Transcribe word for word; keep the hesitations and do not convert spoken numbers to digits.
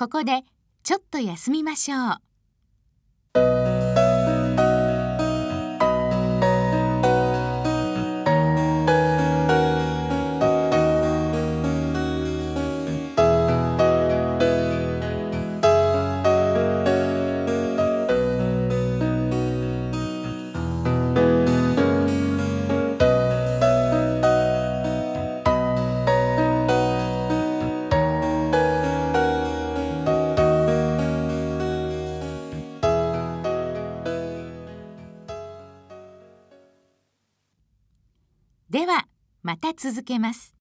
ここでちょっと休みましょう。では、また続けます。